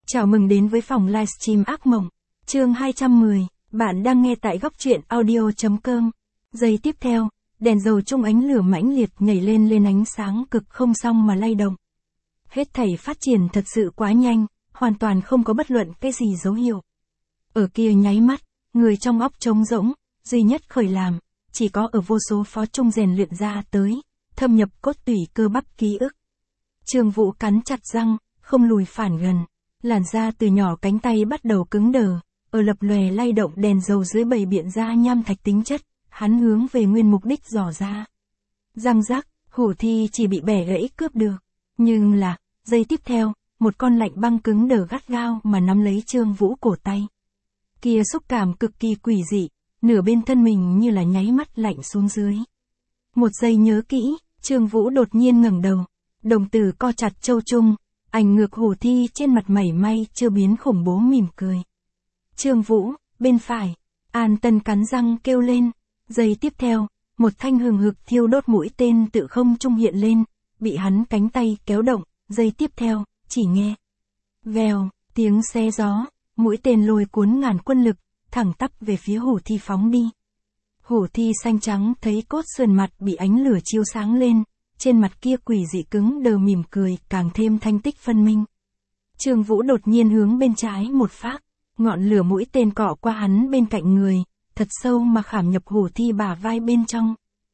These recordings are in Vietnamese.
Chào mừng đến với phòng livestream ác mộng. Chương 210, bạn đang nghe tại góc truyện audio.com. Giây tiếp theo, đèn dầu trung ánh lửa mãnh liệt nhảy lên ánh sáng cực không xong mà lay động. Hết thảy phát triển thật sự quá nhanh, hoàn toàn không có bất luận cái gì dấu hiệu. Ở kia nháy mắt, người trong óc trống rỗng, duy nhất khởi làm, chỉ có ở vô số phó trung rèn luyện ra tới, thâm nhập cốt tủy cơ bắp ký ức. Trương Vũ cắn chặt răng, không lùi phản gần. Làn da từ nhỏ cánh tay bắt đầu cứng đờ, ở lập lòe lay động đèn dầu dưới bầy biện da nham thạch tính chất, hắn hướng về nguyên mục đích dò ra. Răng rắc, hổ thi chỉ bị bẻ gãy cướp được, nhưng là, giây tiếp theo, một con lạnh băng cứng đờ gắt gao mà nắm lấy Trương Vũ cổ tay. Kia xúc cảm cực kỳ quỷ dị, nửa bên thân mình như là nháy mắt lạnh xuống dưới. Một giây nhớ kỹ, Trương Vũ đột nhiên ngẩng đầu, đồng tử co chặt châu trung. Ảnh ngược hổ thi trên mặt mảy may chưa biến khủng bố mỉm cười. Trương Vũ, bên phải, An Tân cắn răng kêu lên. Giây tiếp theo, một thanh hừng hực thiêu đốt mũi tên tự không trung hiện lên, bị hắn cánh tay kéo động. Giây tiếp theo, chỉ nghe vèo, tiếng xé gió, mũi tên lôi cuốn ngàn quân lực, thẳng tắp về phía hổ thi phóng đi. Hổ thi xanh trắng thấy cốt sườn mặt bị ánh lửa chiếu sáng lên. Trên mặt kia quỷ dị cứng đờ mỉm cười càng thêm thanh tích phân minh. Trương Vũ đột nhiên hướng bên trái một phát, ngọn lửa mũi tên cọ qua hắn bên cạnh người, thật sâu mà khảm nhập hổ thi bả vai bên trong.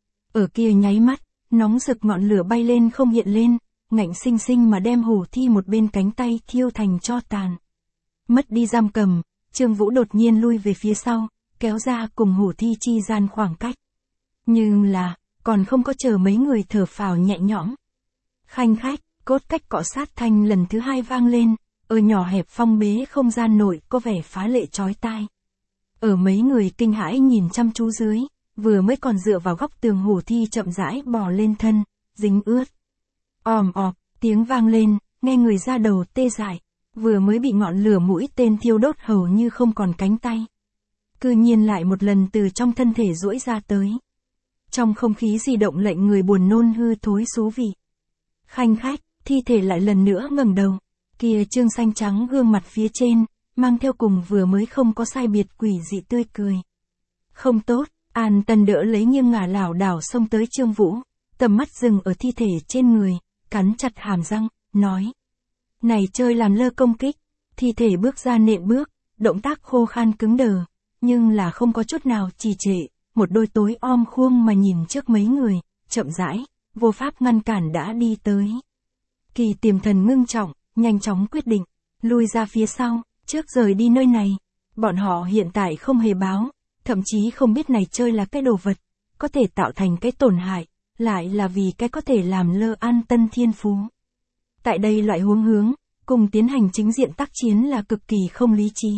Ở kia nháy mắt, nóng rực ngọn lửa bay lên không hiện lên, ngạnh xinh xinh mà đem hổ thi một bên cánh tay thiêu thành tro tàn. Mất đi giam cầm, Trương Vũ đột nhiên lui về phía sau, kéo ra cùng hổ thi chi gian khoảng cách. Nhưng là, còn không có chờ mấy người thở phào nhẹ nhõm. Khanh khách, cốt cách cọ sát thanh lần thứ hai vang lên, ở nhỏ hẹp phong bế không gian nội có vẻ phá lệ chói tai. Ở mấy người kinh hãi nhìn chăm chú dưới, vừa mới còn dựa vào góc tường hổ thi chậm rãi bò lên thân, dính ướt. Òm ọp, tiếng vang lên, nghe người ra đầu tê dại, vừa mới bị ngọn lửa mũi tên thiêu đốt hầu như không còn cánh tay. Cư nhiên lại một lần từ trong thân thể duỗi ra tới. Trong không khí di động lệnh người buồn nôn hư thối số vị. Khanh khách, thi thể lại lần nữa ngẩng đầu. Kia trương xanh trắng gương mặt phía trên, mang theo cùng vừa mới không có sai biệt quỷ dị tươi cười. Không tốt, An Tân đỡ lấy nghiêng ngả lảo đảo xông tới Trương Vũ, tầm mắt dừng ở thi thể trên người, cắn chặt hàm răng, nói. Này chơi làm lơ công kích, thi thể bước ra nện bước, động tác khô khan cứng đờ, nhưng là không có chút nào trì trệ. Một đôi tối om khuông mà nhìn trước mấy người, chậm rãi, vô pháp ngăn cản đã đi tới. Kỳ tiềm thần ngưng trọng, nhanh chóng quyết định, lui ra phía sau, trước rời đi nơi này. Bọn họ hiện tại không hề báo, thậm chí không biết này chơi là cái đồ vật, có thể tạo thành cái tổn hại, lại là vì cái có thể làm lơ An Tân thiên phú. Tại đây loại huống hướng, cùng tiến hành chính diện tác chiến là cực kỳ không lý trí.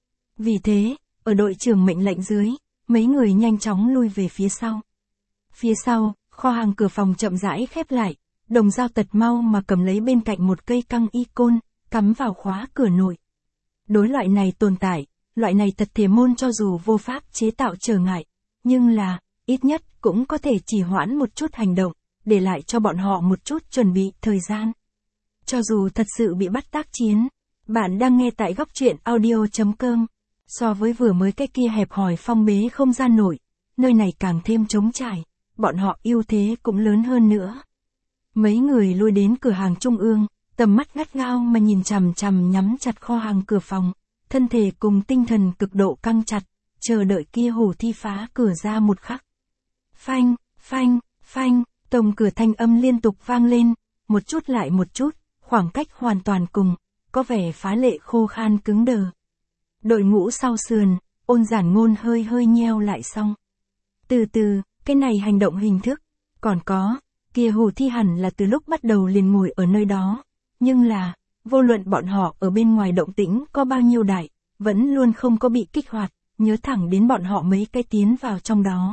Vì thế, ở đội trưởng mệnh lệnh dưới, mấy người nhanh chóng lui về phía sau. Phía sau, kho hàng cửa phòng chậm rãi khép lại, Đồng Dao tật mau mà cầm lấy bên cạnh một cây căng y côn, cắm vào khóa cửa nội. Đối loại này tồn tại, loại này tật thể môn cho dù vô pháp chế tạo trở ngại, nhưng là, ít nhất cũng có thể trì hoãn một chút hành động, để lại cho bọn họ một chút chuẩn bị thời gian. Cho dù thật sự bị bắt tác chiến, bạn đang nghe tại góc truyện audio.com. So với vừa mới cái kia hẹp hòi phong bế không gian nổi, nơi này càng thêm trống trải, bọn họ ưu thế cũng lớn hơn nữa. Mấy người lui đến cửa hàng trung ương, tầm mắt gắt gao mà nhìn chằm chằm nhắm chặt kho hàng cửa phòng, thân thể cùng tinh thần cực độ căng chặt, chờ đợi kia hổ thi phá cửa ra một khắc. Phanh, phanh, phanh, tổng cửa thanh âm liên tục vang lên, một chút lại một chút, khoảng cách hoàn toàn cùng, có vẻ phá lệ khô khan cứng đờ. Đội ngũ sau sườn, Ôn Giản Ngôn hơi nheo lại xong. Từ từ, cái này hành động hình thức, còn có, kia hổ thi hẳn là từ lúc bắt đầu liền ngồi ở nơi đó, nhưng là, vô luận bọn họ ở bên ngoài động tĩnh có bao nhiêu đại, vẫn luôn không có bị kích hoạt, nhớ thẳng đến bọn họ mấy cái tiến vào trong đó.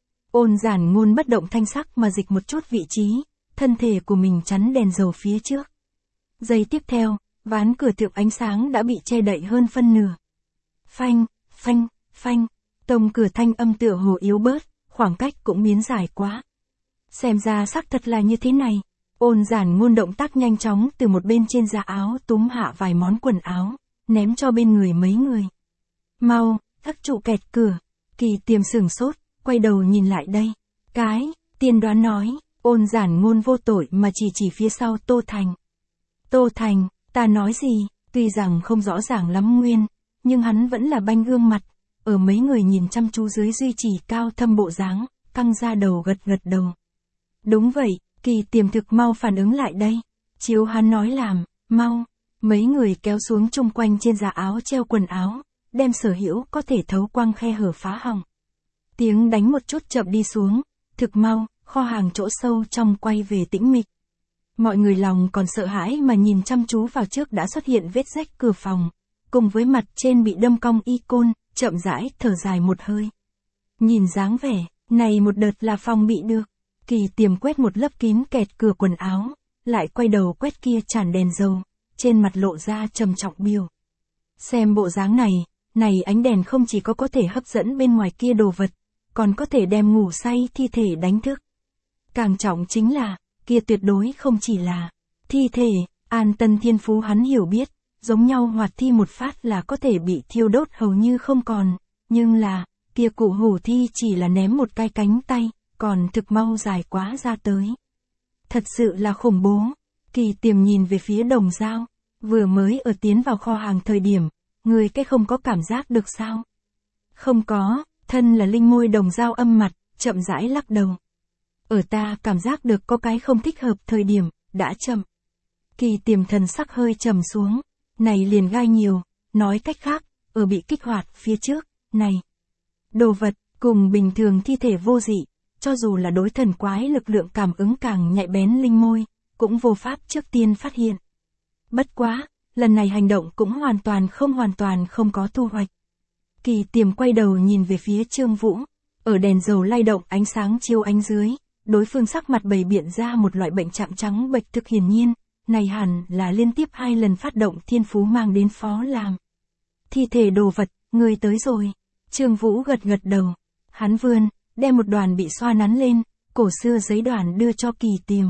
Ôn Giản Ngôn bất động thanh sắc mà dịch một chút vị trí, thân thể của mình chắn đèn dầu phía trước. Giây tiếp theo, ván cửa thượng ánh sáng đã bị che đậy hơn phân nửa. Phanh, phanh, phanh, tổng cửa thanh âm tựa hồ yếu bớt, khoảng cách cũng biến dài quá. Xem ra xác thật là như thế này. Ôn Giản Ngôn động tác nhanh chóng từ một bên trên giá áo túm hạ vài món quần áo, ném cho bên người mấy người. Mau, thắc trụ kẹt cửa. Kỳ Tiềm sửng sốt, quay đầu nhìn lại đây. Cái, tiên đoán nói, Ôn Giản Ngôn vô tội mà chỉ phía sau Tô Thành. Tô Thành, ta nói gì, tuy rằng không rõ ràng lắm nguyên, nhưng hắn vẫn là banh gương mặt, ở mấy người nhìn chăm chú dưới duy trì cao thâm bộ dáng, căng ra đầu gật đầu. Đúng vậy, Kỳ Tiềm thực mau phản ứng lại đây. Chiếu hắn nói làm, mau. Mấy người kéo xuống chung quanh trên giá áo treo quần áo, đem sở hữu có thể thấu quang khe hở phá hỏng. Tiếng đánh một chút chậm đi xuống, thực mau, kho hàng chỗ sâu trong quay về tĩnh mịch. Mọi người lòng còn sợ hãi mà nhìn chăm chú vào trước đã xuất hiện vết rách cửa phòng, cùng với mặt trên bị đâm cong y côn, chậm rãi thở dài một hơi. Nhìn dáng vẻ, này một đợt là phòng bị được. Kỳ Tiềm quét một lớp kín kẹt cửa quần áo, lại quay đầu quét kia tràn đèn dầu, trên mặt lộ ra trầm trọng biểu. Xem bộ dáng này ánh đèn không chỉ có thể hấp dẫn bên ngoài kia đồ vật, còn có thể đem ngủ say thi thể đánh thức. Càng trọng chính là, kia tuyệt đối không chỉ là thi thể, An Tân thiên phú hắn hiểu biết, giống nhau hoạt thi một phát là có thể bị thiêu đốt hầu như không còn, nhưng là, kia cụ hủ thi chỉ là ném một cái cánh tay, còn thực mau dài quá ra tới. Thật sự là khủng bố. Kỳ Tiềm nhìn về phía Đồng Dao, vừa mới ở tiến vào kho hàng thời điểm, người cái không có cảm giác được sao? Không có, thân là linh môi Đồng Dao âm mặt, chậm rãi lắc đầu. Ở ta cảm giác được có cái không thích hợp thời điểm, đã chậm. Kỳ Tiềm thần sắc hơi trầm xuống, này liền gai nhiều, nói cách khác, ở bị kích hoạt phía trước, này. Đồ vật, cùng bình thường thi thể vô dị, cho dù là đối thần quái lực lượng cảm ứng càng nhạy bén linh môi, cũng vô pháp trước tiên phát hiện. Bất quá, lần này hành động cũng hoàn toàn không có thu hoạch. Kỳ Tiềm quay đầu nhìn về phía Trương Vũ, ở đèn dầu lay động ánh sáng chiếu ánh dưới, đối phương sắc mặt bày biện ra một loại bệnh trạng trắng bệch thực hiển nhiên, này hẳn là liên tiếp 2 lần phát động thiên phú mang đến phó làm. Thi thể đồ vật, người tới rồi. Trương Vũ gật đầu, hắn vươn, đem một đoàn bị xoa nắn lên, cổ xưa giấy đoàn đưa cho Kỳ Tiềm.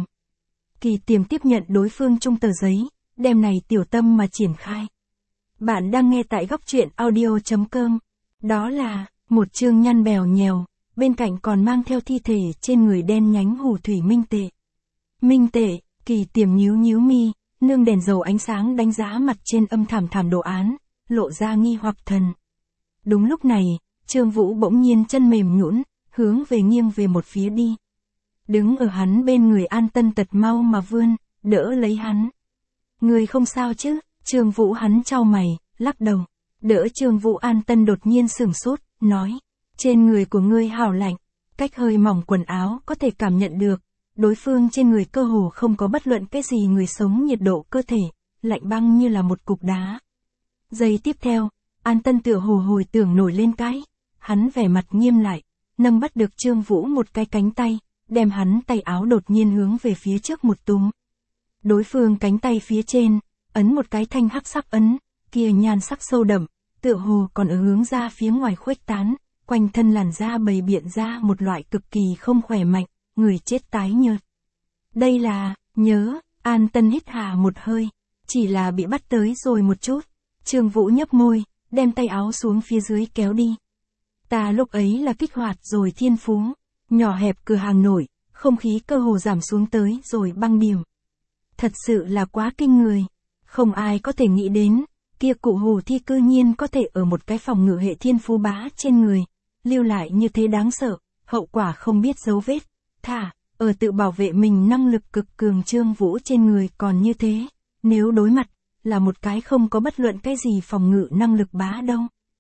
Kỳ Tiềm tiếp nhận đối phương chung tờ giấy, đem này tiểu tâm mà triển khai. Bạn đang nghe tại góc truyện audio.com. Đó là, một chương nhăn bèo nhèo, bên cạnh còn mang theo thi thể trên người đen nhánh hủ thủy minh tệ. Minh tệ, Kỳ Tiềm nhíu mi, nương đèn dầu ánh sáng đánh giá mặt trên âm thảm đồ án, lộ ra nghi hoặc thần. Đúng lúc này, Trương Vũ bỗng nhiên chân mềm nhũn, hướng về nghiêng về một phía đi. Đứng ở hắn bên người An Tân tật mau mà vươn, đỡ lấy hắn. Người không sao chứ? Trương Vũ hắn chau mày, lắc đầu. Đỡ Trương Vũ An Tân đột nhiên sửng sốt, nói. Trên người của ngươi hào lạnh, cách hơi mỏng quần áo có thể cảm nhận được. Đối phương trên người cơ hồ không có bất luận cái gì người sống nhiệt độ cơ thể, lạnh băng như là một cục đá. Giây tiếp theo, An Tân tựa hồ hồi tưởng nổi lên cái. Hắn vẻ mặt nghiêm lại, nâng bắt được Trương Vũ một cái cánh tay, đem hắn tay áo đột nhiên hướng về phía trước một túm. Đối phương cánh tay phía trên, ấn một cái thanh hắc sắc ấn, kia nhan sắc sâu đậm, tựa hồ còn ở hướng ra phía ngoài khuếch tán, quanh thân làn da bày biện ra một loại cực kỳ không khỏe mạnh, người chết tái nhợt. Đây là, nhớ, An Tân hít hà một hơi, chỉ là bị bắt tới rồi một chút. Trương Vũ nhấp môi, đem tay áo xuống phía dưới kéo đi. Ta lúc ấy là kích hoạt rồi thiên phú, nhỏ hẹp cửa hàng nổi, không khí cơ hồ giảm xuống tới rồi băng điểm. Thật sự là quá kinh người, không ai có thể nghĩ đến, kia cụ hủ thi cư nhiên có thể ở một cái phòng ngự hệ thiên phú bá trên người, lưu lại như thế đáng sợ, hậu quả không biết dấu vết, thả, ở tự bảo vệ mình năng lực cực cường Trương Vũ trên người còn như thế, nếu đối mặt, là một cái không có bất luận cái gì phòng ngự năng lực bá đâu.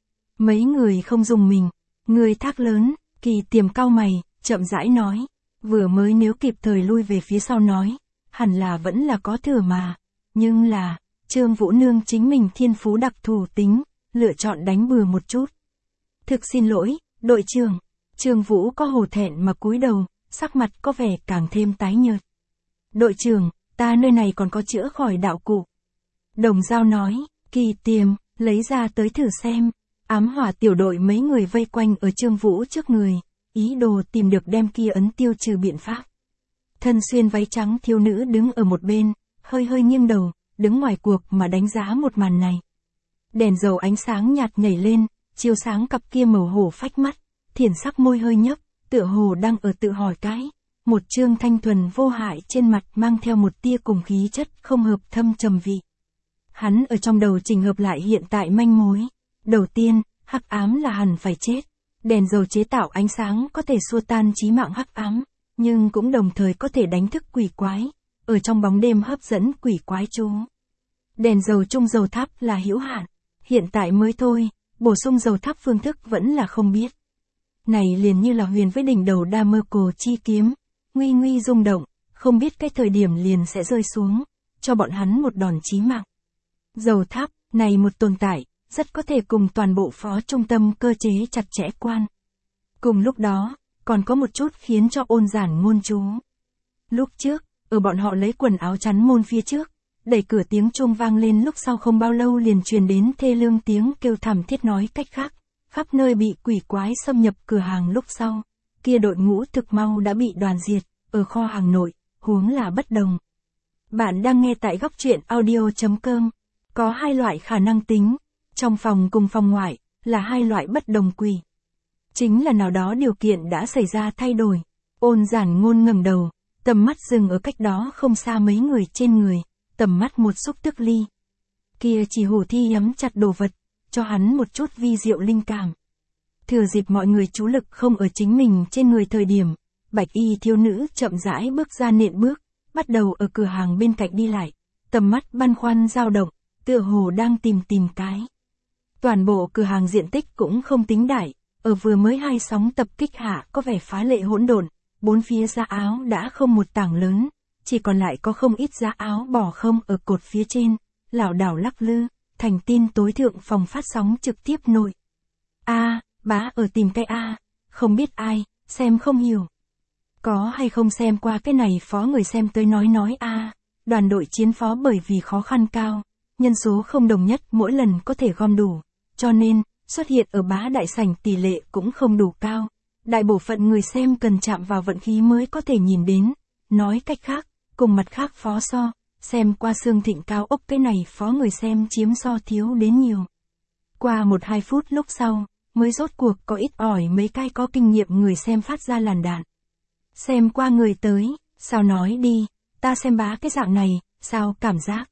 Mấy người không dùng mình, người thác lớn, Kỳ Tiềm cau mày, chậm rãi nói, vừa mới nếu kịp thời lui về phía sau nói, hẳn là vẫn là có thừa mà, nhưng là, Trương Vũ nương chính mình thiên phú đặc thù tính, lựa chọn đánh bừa một chút. Thực xin lỗi, đội trưởng. Trương Vũ có hổ thẹn mà cúi đầu, sắc mặt có vẻ càng thêm tái nhợt. Đội trưởng, ta nơi này còn có chữa khỏi đạo cụ. Đồng Dao nói, Kỳ Tiềm, lấy ra tới thử xem. Ám hỏa tiểu đội mấy người vây quanh ở Trương Vũ trước người, ý đồ tìm được đem kia ấn tiêu trừ biện pháp. Thân xuyên váy trắng thiếu nữ đứng ở một bên, hơi hơi nghiêng đầu, đứng ngoài cuộc mà đánh giá một màn này. Đèn dầu ánh sáng nhạt nhảy lên, chiếu sáng cặp kia màu hổ phách mắt, thiển sắc môi hơi nhấp, tựa hồ đang ở tự hỏi cái. Một trương thanh thuần vô hại trên mặt mang theo một tia cùng khí chất không hợp thâm trầm vị. Hắn ở trong đầu trình hợp lại hiện tại manh mối. Đầu tiên, hắc ám là hẳn phải chết. Đèn dầu chế tạo ánh sáng có thể xua tan chí mạng hắc ám, nhưng cũng đồng thời có thể đánh thức quỷ quái, ở trong bóng đêm hấp dẫn quỷ quái chú. Đèn dầu chung dầu thắp là hữu hạn, hiện tại mới thôi, bổ sung dầu thắp phương thức vẫn là không biết. Này liền như là huyền với đỉnh đầu đa mơ cổ chi kiếm, nguy nguy rung động, không biết cái thời điểm liền sẽ rơi xuống, cho bọn hắn một đòn chí mạng. Dầu thắp, này một tồn tại, rất có thể cùng toàn bộ phó trung tâm cơ chế chặt chẽ quan. Cùng lúc đó, còn có một chút khiến cho ôn giản ngôn chú. Lúc trước, ở bọn họ lấy quần áo chắn môn phía trước, đẩy cửa tiếng chuông vang lên lúc sau không bao lâu liền truyền đến thê lương tiếng kêu thảm thiết nói cách khác. Khắp nơi bị quỷ quái xâm nhập cửa hàng lúc sau, kia đội ngũ thực mau đã bị đoàn diệt, ở kho hàng nội, huống là bất đồng. Bạn đang nghe tại góc truyện audio.com. Có hai loại khả năng tính, trong phòng cùng phòng ngoại, là hai loại bất đồng quỷ. Chính là nào đó điều kiện đã xảy ra thay đổi. Ôn giản ngôn ngẩng đầu, tầm mắt dừng ở cách đó không xa mấy người trên người, tầm mắt một xúc tức ly. Kia chỉ hổ thi nhắm chặt đồ vật, cho hắn một chút vi diệu linh cảm. Thừa dịp mọi người chú lực không ở chính mình trên người thời điểm, bạch y thiếu nữ chậm rãi bước ra nện bước, bắt đầu ở cửa hàng bên cạnh đi lại, tầm mắt băn khoăn dao động, tựa hồ đang tìm cái. Toàn bộ cửa hàng diện tích cũng không tính đại, ở vừa mới hai sóng tập kích hạ có vẻ phá lệ hỗn độn, bốn phía giá áo đã không một tảng lớn, chỉ còn lại có không ít giá áo bỏ không ở cột phía trên, lảo đảo lắc lư, thành tin tối thượng phòng phát sóng trực tiếp nội. Bá ở tìm cái không biết ai, xem không hiểu. Có hay không xem qua cái này phó người xem tới nói đoàn đội chiến phó bởi vì khó khăn cao, nhân số không đồng nhất mỗi lần có thể gom đủ, cho nên, xuất hiện ở bá đại sảnh tỷ lệ cũng không đủ cao. Đại bộ phận người xem cần chạm vào vận khí mới có thể nhìn đến, nói cách khác, cùng mặt khác phó so, xem qua xương thịnh cao ốc cái này phó người xem chiếm so thiếu đến nhiều. Qua 1-2 phút lúc sau, mới rốt cuộc có ít ỏi mấy cái có kinh nghiệm người xem phát ra làn đạn. Xem qua người tới, sao nói đi, ta xem bá cái dạng này, sao cảm giác.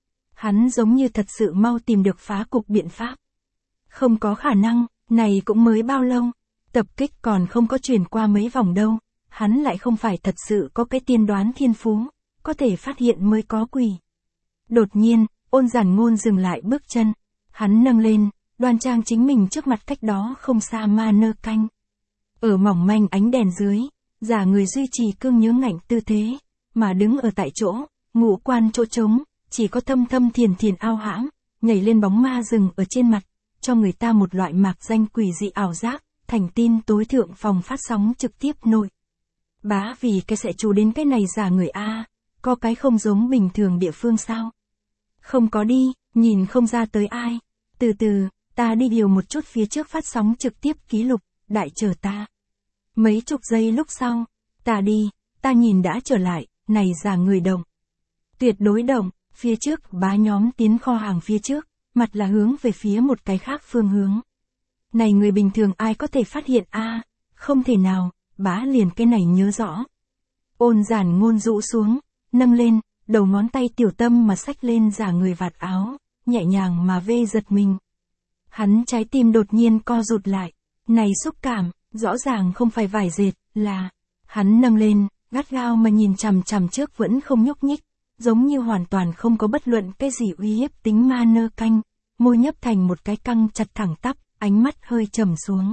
Hắn giống như thật sự mau tìm được phá cục biện pháp. Không có khả năng, này cũng mới bao lâu, tập kích còn không có chuyển qua mấy vòng đâu, hắn lại không phải thật sự có cái tiên đoán thiên phú, có thể phát hiện mới có quỷ. Đột nhiên, ôn giản ngôn dừng lại bước chân, hắn nâng lên, đoan trang chính mình trước mặt cách đó không xa ma nơ canh. Ở mỏng manh ánh đèn dưới, giả người duy trì cương nhướng ngạnh tư thế, mà đứng ở tại chỗ, ngũ quan chỗ trống, chỉ có thâm thâm thiền ao hãm, nhảy lên bóng ma rừng ở trên mặt, cho người ta một loại mạc danh quỷ dị ảo giác, thành tin tối thượng phòng phát sóng trực tiếp nội. Bá vì cái sẽ chú đến cái này giả người có cái không giống bình thường địa phương sao? Không có đi, nhìn không ra tới ai. Từ từ, ta đi điều một chút phía trước phát sóng trực tiếp ký lục, đại chờ ta. Mấy chục giây lúc sau, ta đi, ta nhìn đã trở lại, này giả người động. Tuyệt đối động, phía trước bá nhóm tiến kho hàng phía trước, mặt là hướng về phía một cái khác phương hướng. Này người bình thường ai có thể phát hiện không thể nào, bá liền cái này nhớ rõ. Ôn giản ngôn rũ xuống, nâng lên, đầu ngón tay tiểu tâm mà xách lên giả người vạt áo, nhẹ nhàng mà vê giật mình. Hắn trái tim đột nhiên co rụt lại, này xúc cảm, rõ ràng không phải vải dệt, là, hắn nâng lên, gắt gao mà nhìn chằm chằm trước vẫn không nhúc nhích, giống như hoàn toàn không có bất luận cái gì uy hiếp tính ma nơ canh, môi nhấp thành một cái căng chặt thẳng tắp, ánh mắt hơi trầm xuống.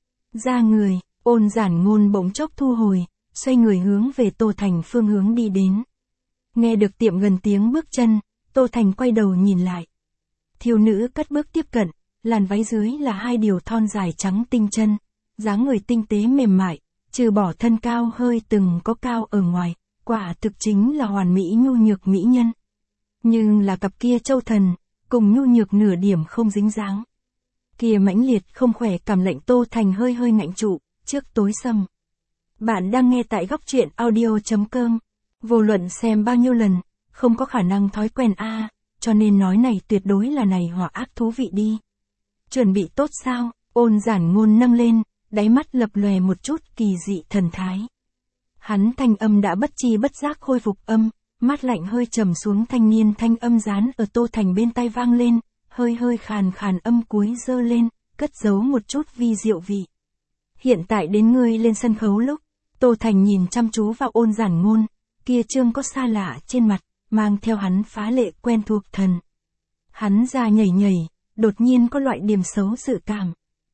Ra người, ôn giản ngôn bỗng chốc thu hồi, xoay người hướng về Tô Thành phương hướng đi đến. Nghe được tiệm gần tiếng bước chân, Tô Thành quay đầu nhìn lại. Thiếu nữ cất bước tiếp cận, làn váy dưới là hai điều thon dài trắng tinh chân, dáng người tinh tế mềm mại, trừ bỏ thân cao hơi từng có cao ở ngoài, quả thực chính là hoàn mỹ nhu nhược mỹ nhân. Nhưng là cặp kia châu thần, cùng nhu nhược nửa điểm không dính dáng. Kia mãnh liệt không khỏe cảm lệnh Tô Thành hơi ngạnh trụ, trước tối sầm. Bạn đang nghe tại góc truyện audio.com, Vô luận xem bao nhiêu lần, không có khả năng thói quen cho nên nói này tuyệt đối là này hỏa ác thú vị đi. Chuẩn bị tốt sao? Ôn Giản Ngôn nâng lên, đáy mắt lập lòe một chút kỳ dị thần thái. Hắn thanh âm đã bất chi bất giác khôi phục âm, mát lạnh hơi trầm xuống, thanh niên thanh âm dán ở Tô Thành bên tai vang lên, hơi hơi khàn khàn âm cuối dơ lên, cất giấu một chút vi diệu vị. Hiện tại đến ngươi lên sân khấu lúc, Tô Thành nhìn chăm chú vào Ôn Giản Ngôn, kia trương có xa lạ trên mặt, mang theo hắn phá lệ quen thuộc thần. Hắn ra nhảy nhảy, đột nhiên có loại điểm xấu dự cảm.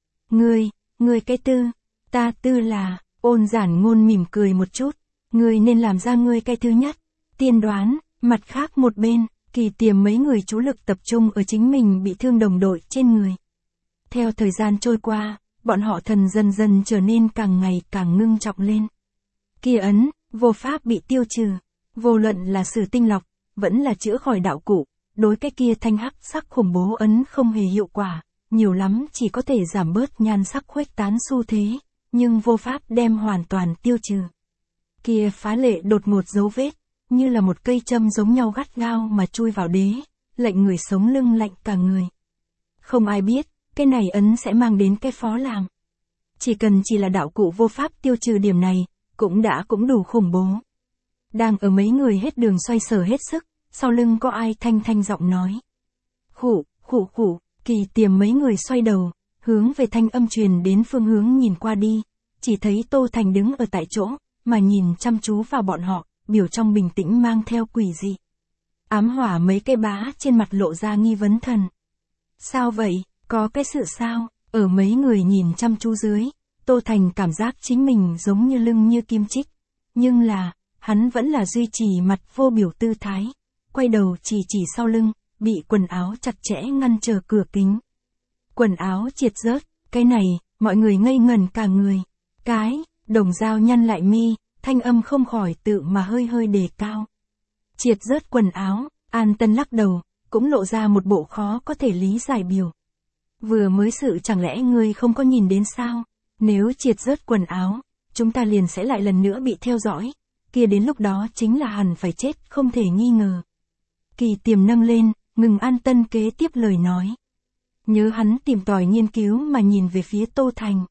Ngươi cái tư, ta tư là, Ôn Giản Ngôn mỉm cười một chút, ngươi nên làm ra ngươi cái thứ nhất, tiên đoán, mặt khác một bên, Kỳ Tiềm mấy người chú lực tập trung ở chính mình bị thương đồng đội trên người. Theo thời gian trôi qua, bọn họ thần dần dần trở nên càng ngày càng ngưng trọng lên. Kia ấn, vô pháp bị tiêu trừ, vô luận là sử tinh lọc, vẫn là chữa khỏi đạo cụ, đối cái kia thanh hắc sắc khủng bố ấn không hề hiệu quả, nhiều lắm chỉ có thể giảm bớt nhan sắc khuếch tán xu thế, nhưng vô pháp đem hoàn toàn tiêu trừ. Kia phá lệ đột ngột dấu vết, như là một cây châm giống nhau gắt gao mà chui vào đế, lệnh người sống lưng lạnh cả người. Không ai biết, cái này ấn sẽ mang đến cái phó làm. Chỉ là đạo cụ vô pháp tiêu trừ điểm này, cũng đủ khủng bố. Đang ở mấy người hết đường xoay sở hết sức, sau lưng có ai thanh giọng nói. Khụ, Kỳ Tiềm mấy người xoay đầu, hướng về thanh âm truyền đến phương hướng nhìn qua đi, chỉ thấy Tô Thành đứng ở tại chỗ, mà nhìn chăm chú vào bọn họ, biểu trong bình tĩnh mang theo quỷ dị. Ám hỏa mấy cây bá trên mặt lộ ra nghi vấn thần. Sao vậy, có cái sự sao? Ở mấy người nhìn chăm chú dưới, Tô Thành cảm giác chính mình giống như lưng như kim chích, nhưng là, hắn vẫn là duy trì mặt vô biểu tư thái, quay đầu chỉ sau lưng, bị quần áo chặt chẽ ngăn trở cửa kính. Quần áo triệt rớt, cái này, mọi người ngây ngẩn cả người. Đồng Dao nhăn lại mi, thanh âm không khỏi tự mà hơi đề cao. Triệt rớt quần áo, An Tân lắc đầu, cũng lộ ra một bộ khó có thể lý giải biểu. Vừa mới sự chẳng lẽ ngươi không có nhìn đến sao? Nếu triệt rớt quần áo, chúng ta liền sẽ lại lần nữa bị theo dõi, kia đến lúc đó chính là hẳn phải chết không thể nghi ngờ. Kỳ Tiềm nâng lên, ngừng An Tân kế tiếp lời nói. Nhớ hắn tìm tòi nghiên cứu mà nhìn về phía Tô Thành.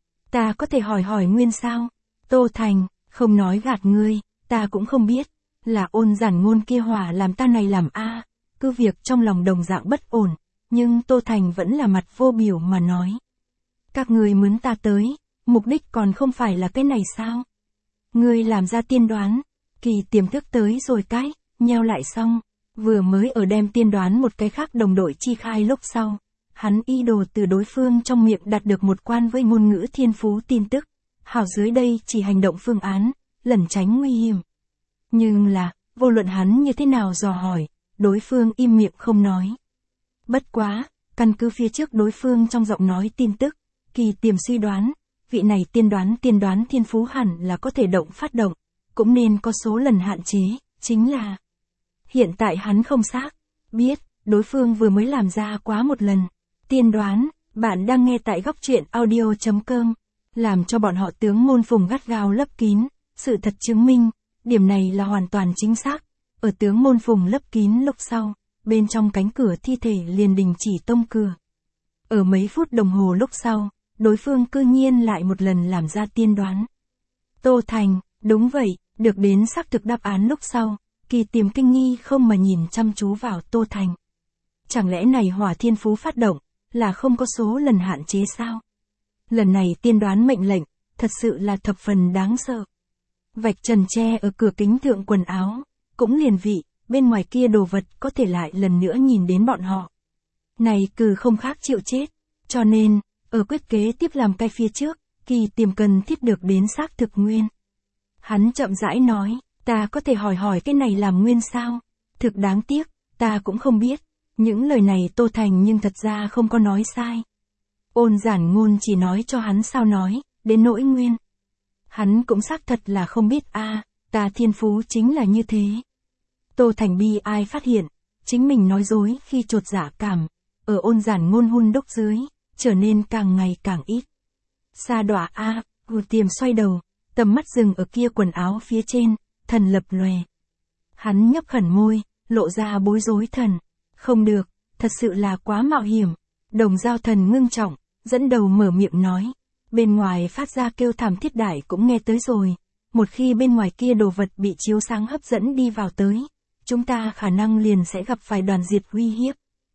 Ta có thể hỏi nguyên sao? Tô Thành, không nói gạt ngươi, ta cũng không biết, là Ôn Giản Ngôn kia hỏa làm ta này làm cứ việc trong lòng đồng dạng bất ổn, nhưng Tô Thành vẫn là mặt vô biểu mà nói. Các ngươi mướn ta tới, mục đích còn không phải là cái này sao? Ngươi làm ra tiên đoán, Kỳ Tiềm thức tới rồi nheo lại xong, vừa mới ở đem tiên đoán một cái khác đồng đội chi khai lúc sau. Hắn ý đồ từ đối phương trong miệng đạt được một quan với ngôn ngữ thiên phú tin tức, hảo dưới đây chỉ hành động phương án, lẩn tránh nguy hiểm. Nhưng là, vô luận hắn như thế nào dò hỏi, đối phương im miệng không nói. Bất quá, căn cứ phía trước đối phương trong giọng nói tin tức, Kỳ Tiềm suy đoán, vị này tiên đoán thiên phú hẳn là có thể phát động, cũng nên có số lần hạn chế, chính là hiện tại hắn không xác biết, đối phương vừa mới làm ra quá một lần. Tiên đoán, bạn đang nghe tại góc truyện audio.com, làm cho bọn họ tướng môn phùng gắt gao lấp kín, sự thật chứng minh, điểm này là hoàn toàn chính xác, ở tướng môn phùng lấp kín lúc sau, bên trong cánh cửa thi thể liền đình chỉ tông cửa. Ở mấy phút đồng hồ lúc sau, đối phương cư nhiên lại một lần làm ra tiên đoán. Tô Thành, đúng vậy, được đến xác thực đáp án lúc sau, Kỳ Tiềm kinh nghi không mà nhìn chăm chú vào Tô Thành. Chẳng lẽ này hỏa thiên phú phát động, là không có số lần hạn chế sao? Lần này tiên đoán mệnh lệnh, thật sự là thập phần đáng sợ. Vạch trần tre ở cửa kính thượng quần áo, cũng liền vị, bên ngoài kia đồ vật có thể lại lần nữa nhìn đến bọn họ. Này cừ không khác chịu chết, cho nên, ở quyết kế tiếp làm cái phía trước, Kỳ Tiềm cần thiết được đến xác thực nguyên. Hắn chậm rãi nói, ta có thể hỏi cái này làm nguyên sao? Thực đáng tiếc, ta cũng không biết. Những lời này Tô Thành nhưng thật ra không có nói sai. Ôn Giản Ngôn chỉ nói cho hắn sao nói, đến nỗi nguyên. Hắn cũng xác thật là không biết ta thiên phú chính là như thế. Tô Thành bi ai phát hiện, chính mình nói dối khi chột dạ cảm, ở Ôn Giản Ngôn hun đúc dưới, trở nên càng ngày càng ít. Sa đọa Tiềm xoay đầu, tầm mắt dừng ở kia quần áo phía trên, thần lập lòe. Hắn nhấp khẩn môi, lộ ra bối rối thần. Không được, thật sự là quá mạo hiểm. Đồng Dao Thần ngưng trọng, dẫn đầu mở miệng nói. Bên ngoài phát ra kêu thảm thiết đại cũng nghe tới rồi. Một khi bên ngoài kia đồ vật bị chiếu sáng hấp dẫn đi vào tới, chúng ta khả năng liền sẽ gặp phải đoàn diệt uy hiếp.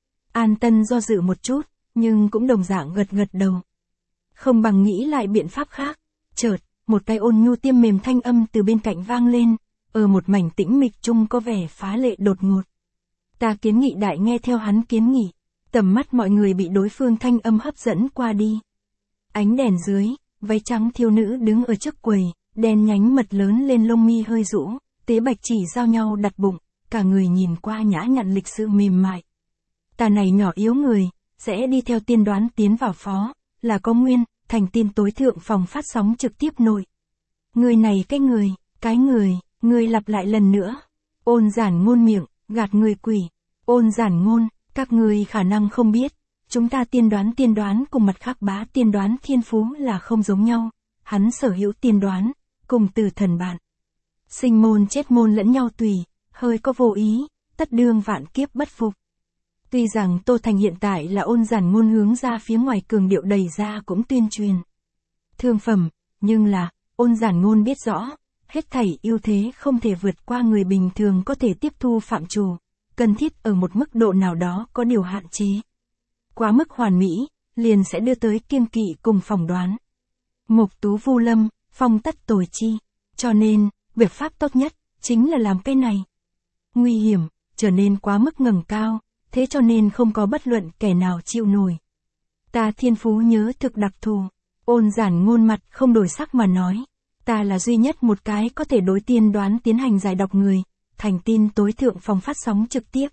An Tân do dự một chút, nhưng cũng đồng dạng gật gật đầu. Không bằng nghĩ lại biện pháp khác. Chợt, một cái ôn nhu tiêm mềm thanh âm từ bên cạnh vang lên, ở một mảnh tĩnh mịch chung có vẻ phá lệ đột ngột. Ta kiến nghị đại nghe theo hắn kiến nghị. Tầm mắt mọi người bị đối phương thanh âm hấp dẫn qua đi. Ánh đèn dưới, váy trắng thiếu nữ đứng ở trước quầy, đen nhánh mật lớn lên lông mi hơi rũ, tế bạch chỉ giao nhau đặt bụng, cả người nhìn qua nhã nhặn lịch sự mềm mại. Ta này nhỏ yếu người, sẽ đi theo tiên đoán tiến vào phó, là có nguyên, thành tin tối thượng phòng phát sóng trực tiếp nội. Người này cái người lặp lại lần nữa. Ôn Giản Ngôn miệng, gạt người quỷ. Ôn Giản Ngôn, các người khả năng không biết, chúng ta tiên đoán cùng mặt khác bá tiên đoán thiên phú là không giống nhau. Hắn sở hữu tiên đoán, cùng từ thần bạn. Sinh môn chết môn lẫn nhau tùy, hơi có vô ý, tất đương vạn kiếp bất phục. Tuy rằng Tô Thành hiện tại là Ôn Giản Ngôn hướng ra phía ngoài cường điệu đầy ra cũng tuyên truyền thương phẩm, nhưng là, Ôn Giản Ngôn biết rõ, hết thảy ưu thế không thể vượt qua người bình thường có thể tiếp thu phạm trù, cần thiết ở một mức độ nào đó có điều hạn chế. Quá mức hoàn mỹ, liền sẽ đưa tới kiêng kỵ cùng phỏng đoán. Mục tú vu lâm, phong tất tồi chi, cho nên, việc pháp tốt nhất, chính là làm cái này. Nguy hiểm, trở nên quá mức ngẩng cao, thế cho nên không có bất luận kẻ nào chịu nổi. Ta thiên phú nhớ thực đặc thù. Ôn Giản Ngôn mặt không đổi sắc mà nói. Ta là duy nhất một cái có thể đối tiên đoán tiến hành giải đọc người, thành tin tối thượng phòng phát sóng trực tiếp.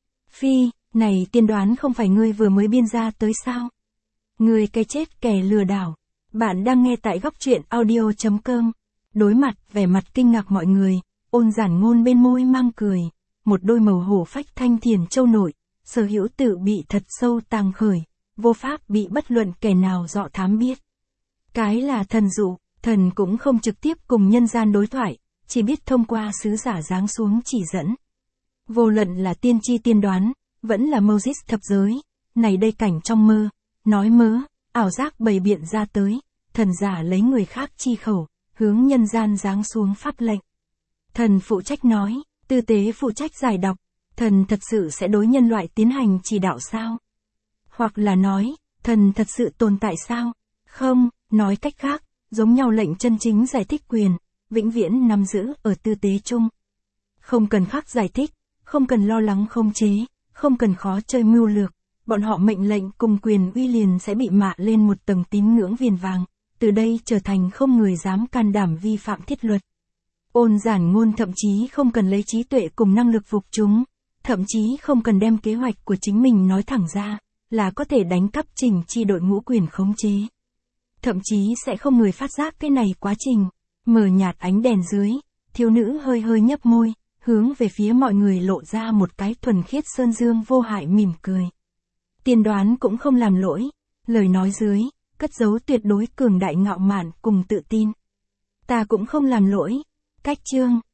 Phi, này tiên đoán không phải ngươi vừa mới biên ra tới sao? Ngươi cái chết kẻ lừa đảo. Bạn đang nghe tại góc truyện audio.com. Đối mặt vẻ mặt kinh ngạc mọi người, Ôn Giản Ngôn bên môi mang cười, một đôi màu hổ phách thanh thiền châu nổi, sở hữu tự bị thật sâu tàng khởi, vô pháp bị bất luận kẻ nào dọ thám biết. Cái là thần dụ, thần cũng không trực tiếp cùng nhân gian đối thoại, chỉ biết thông qua sứ giả giáng xuống chỉ dẫn. Vô luận là tiên tri tiên đoán, vẫn là Moses thập giới, này đây cảnh trong mơ, nói mớ, ảo giác bày biện ra tới, thần giả lấy người khác chi khẩu, hướng nhân gian giáng xuống pháp lệnh. Thần phụ trách nói, tư tế phụ trách giải đọc, thần thật sự sẽ đối nhân loại tiến hành chỉ đạo sao? Hoặc là nói, thần thật sự tồn tại sao? Không, nói cách khác, giống nhau lệnh chân chính giải thích quyền, vĩnh viễn nắm giữ ở tư tế chung. Không cần khác giải thích, không cần lo lắng không chế, không cần khó chơi mưu lược, bọn họ mệnh lệnh cùng quyền uy liền sẽ bị mạ lên một tầng tín ngưỡng viền vàng, từ đây trở thành không người dám can đảm vi phạm thiết luật. Ôn Giản Ngôn thậm chí không cần lấy trí tuệ cùng năng lực phục chúng, thậm chí không cần đem kế hoạch của chính mình nói thẳng ra, là có thể đánh cắp chỉnh chi đội ngũ quyền khống chế. Thậm chí sẽ không người phát giác cái này quá trình. Mờ nhạt ánh đèn dưới, thiếu nữ hơi hơi nhấp môi, hướng về phía mọi người lộ ra một cái thuần khiết sơn dương vô hại mỉm cười. Tiên đoán cũng không làm lỗi, lời nói dưới, cất giấu tuyệt đối cường đại ngạo mạn cùng tự tin. Ta cũng không làm lỗi. Cách chương